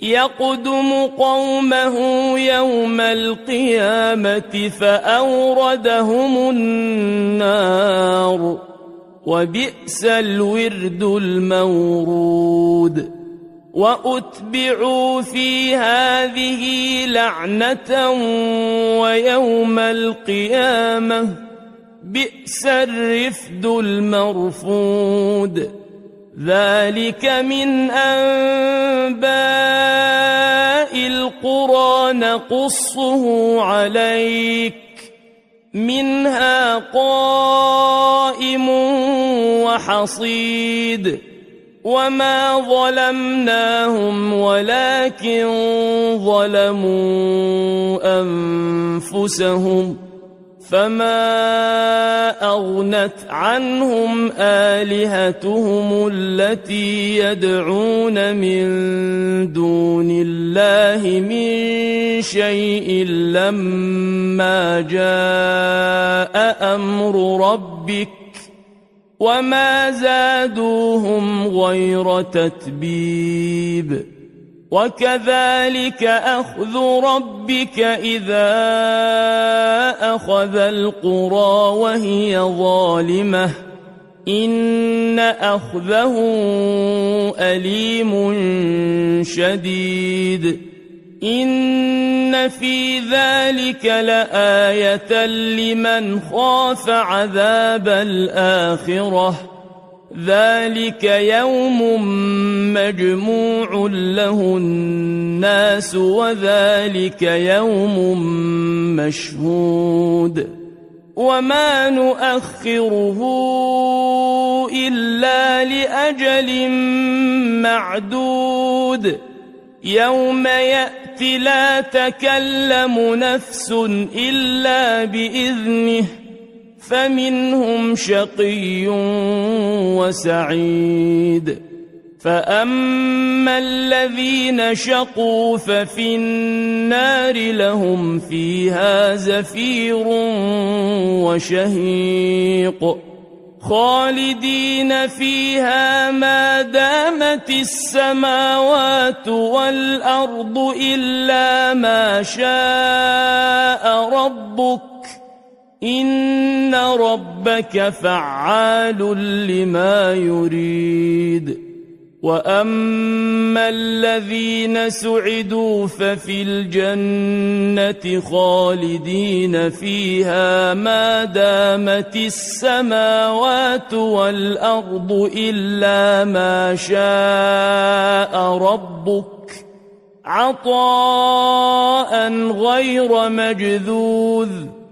يقدم قومه يوم القيامة فأوردهم النار وبئس الورد المورود وأتبعوا في هذه لعنة ويوم القيامة بئس الرفد المرفود ذلك من أنباء القرى نقصه عليك منها قائم وحصيد وما ظلمناهم ولكن ظلموا أنفسهم فما أغنت عنهم آلهتهم التي يدعون من دون الله من شيء لما جاء أمر ربك وما زادوهم غير تتبيب وكذلك أخذ ربك إذا أخذ القرى وهي ظالمة إن أخذه أليم شديد إن في ذلك لآية لمن خاف عذاب الآخرة ذلك يوم مجموع له الناس وذلك يوم مشهود وما نؤخره إلا لأجل معدود يوم يأتي لا تكلم نفس إلا بإذنه فمنهم شقي وسعيد فأما الذين شقوا ففي النار لهم فيها زفير وشهيق خالدين فيها ما دامت السماوات والأرض إلا ما شاء ربك إن ربك فعال لما يريد وأما الذين سعدوا ففي الجنة خالدين فيها ما دامت السماوات والأرض إلا ما شاء ربك عطاء غير مجذوذ